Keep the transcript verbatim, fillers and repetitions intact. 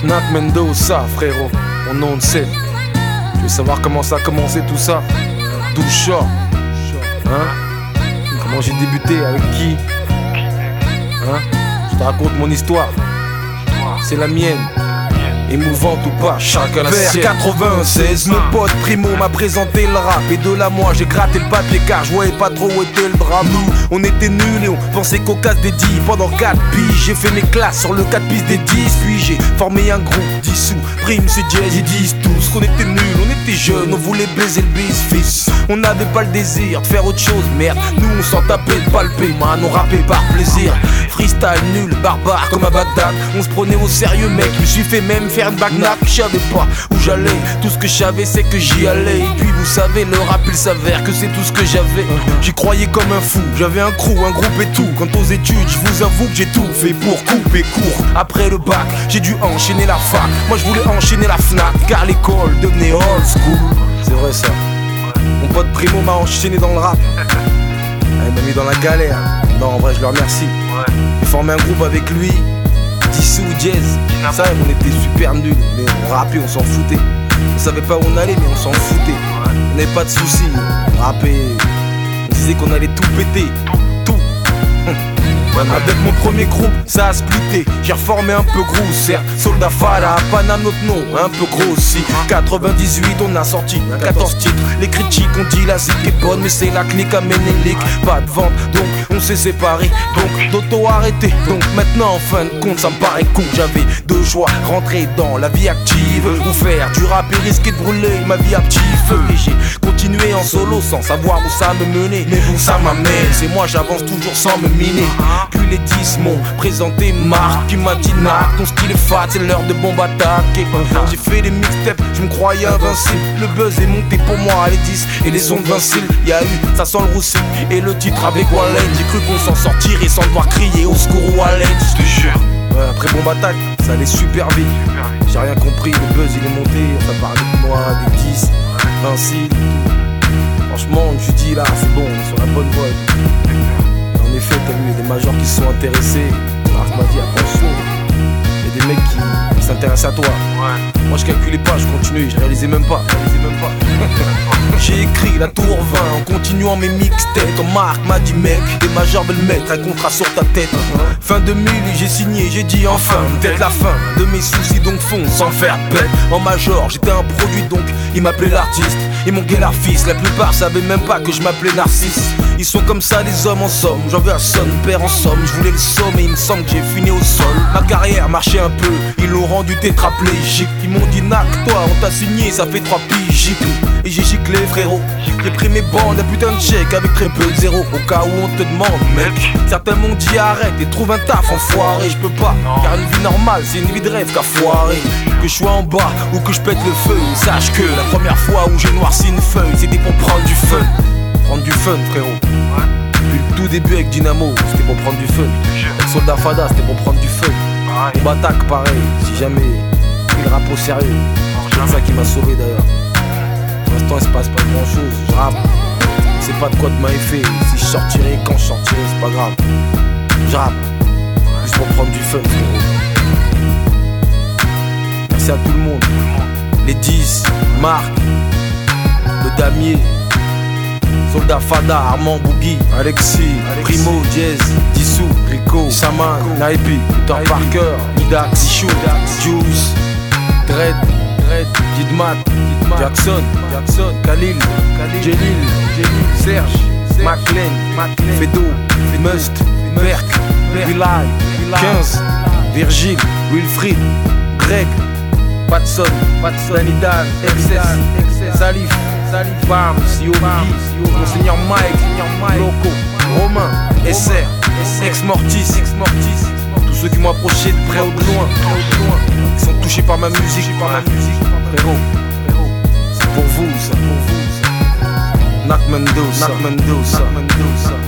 Nak Mendoza, frérot, mon nom de scène. Tu veux savoir comment ça a commencé tout ça? D'où je sors, hein? Comment j'ai débuté, avec qui? Hein? Je te raconte mon histoire. C'est la mienne. Émouvante ou pas, chacun la sienne. Vers quatre-vingt-seize, mon pote Primo m'a présenté le rap. Et de là moi j'ai gratté le papier car je voyais pas trop où était le drame. Nous, on était nuls et on pensait qu'au casse des dix. Pendant quatre piges, j'ai fait mes classes sur le quatre pistes des dix. Puis j'ai formé un groupe dissous. Prime, c'est jazz, ils disent tous qu'on était nuls, on était jeunes, on voulait baiser le bis, fils. On n'avait pas le désir de faire autre chose, merde. Nous on s'en tapait de palper, man, on rappait par plaisir. Freestyle nul, barbare comme à Bagdad. On se prenait au sérieux, mec, je me suis fait même faire une bagnac. Je savais pas où j'allais, tout ce que je savais c'est que j'y allais. Et puis vous savez, le rap il s'avère que c'est tout ce que j'avais. J'y croyais comme un fou, j'avais un crew, un groupe et tout. Quant aux études, je vous avoue que j'ai tout fait pour couper court. Après le bac, j'ai dû enchaîner la fac. Moi je voulais enchaîner la Fnac, car l'école devenait old school. C'est vrai ça. Mon pote Primo m'a enchaîné dans le rap. Il m'a mis dans la galère. Non, en vrai, je le remercie. J'ai formé un groupe avec lui, Dissous Jazz. Ça, on était super nuls, mais on rappait, on s'en foutait. On savait pas où on allait, mais on s'en foutait. On n'avait pas de soucis. On rappait, on disait qu'on allait tout péter. Tout. Avec mon premier groupe, ça a splitté. J'ai reformé un peu gros, certes. Soldat Fada, Paname, notre nom, un peu grossi. quatre-vingt-dix-huit, on a sorti quatorze titres. Les critiques ont dit la zik est bonne, mais c'est la clique à Ménélique. Pas de vente, donc on s'est séparés. Donc d'auto arrêté. Donc maintenant, en fin de compte, ça me paraît con. J'avais deux choix, rentrer dans la vie active ou faire du rap et risquer de brûler ma vie à petit feu. Et j'ai continué en solo sans savoir où ça me menait. Mais où ça m'amène, c'est moi, j'avance toujours sans me miner. Puis les dix m'ont présenté Marc qui m'a dit Nac, ton style est fat, c'est l'heure de bombe attaque. J'ai fait des mixtapes, je me croyais invincible. Le buzz est monté pour moi à les dix et les ondes vinciles. Y'a eu, ça sent le roussi et le titre avec Wallen. J'ai cru qu'on s'en sortirait sans devoir crier au secours Wallen. Je te jure. Ouais, après bombe attaque, ça allait super vite. J'ai rien compris, le buzz il est monté. On a parlé de moi, des dix, Vincile. Franchement, je me suis dit là, c'est bon, on est sur la bonne voie. En effet, t'as vu, il y a des majors qui se sont intéressés. Marc m'a dit attention, il y a des mecs qui, qui s'intéressent à toi. Ouais. Moi je calculais pas, je continuais, je réalisais même pas. Je réalisais même pas. J'ai écrit la tour vingt en continuant mes mixtapes. Quand Marc m'a dit mec, les majors veulent mettre un contrat sur ta tête. Uh-huh. Fin deux mille, j'ai signé, j'ai dit enfin, peut-être la fin de mes soucis, donc fonce sans faire bête. En major, j'étais un produit donc ils m'appelaient l'artiste. Ils m'ont gué leur fils, la plupart savaient même pas que je m'appelais Narcisse. Ils sont comme ça les hommes en somme, j'en veux un son, père en somme. Je voulais le somme et il me semble que j'ai fini au sol. Ma carrière marchait un peu, ils l'ont rendu tétraplégique. Ils m'ont dit Nac, toi on t'a signé, ça fait trois piges. Gicle, et j'ai giclé frérot. J'ai pris mes bandes, un putain de chèque avec très peu de zéro. Au cas où on te demande mec, certains m'ont dit arrête et trouve un taf enfoiré. Je peux pas, car une vie normale c'est une vie de rêve qu'a foiré. Que je sois en bas ou que je pète le feu, sache que la première fois où j'ai noirci une feuille, c'était pour prendre du fun. Prendre du fun frérot. Depuis le tout début avec Dynamo, c'était pour prendre du fun. Avec Soldat Fada, c'était pour prendre du fun. On m'attaque pareil, si jamais il rappe au sérieux. C'est ça qui m'a sauvé d'ailleurs. Pour l'instant il se passe pas grand chose, je rappe. C'est pas de quoi demain est fait. Si je sortirai, quand je sortirai, c'est pas grave. Je rappe, juste pour prendre du fun frérot. Merci à tout le monde. Les dix, Marc, le Damier, Soldat Fada, Armand Bougui, Alexis, Alexis, Primo, Jazz, Dissous, Rico, Saman, Naipi, Peter Parker, Midax, Ichou, Juice, Dredd, Dredd, Kidmat, Jackson, Jackson, Khalil, Jelil, Serge, McLean, Fedo, Must, Berk, Vilay, quinze, Virgile, Wilfried, Greg, Patson, Danidan, Excess, Salif, Bams, Yogi, Monseigneur Mike, Loco, Romain, S R, Ex Mortis, tous ceux qui m'ont approché de près ou de loin, qui sont touchés par ma musique, frérot, c'est pour vous, c'est pour vous. Nak Mendoza, Nak Mendoza, Nak Mendoza.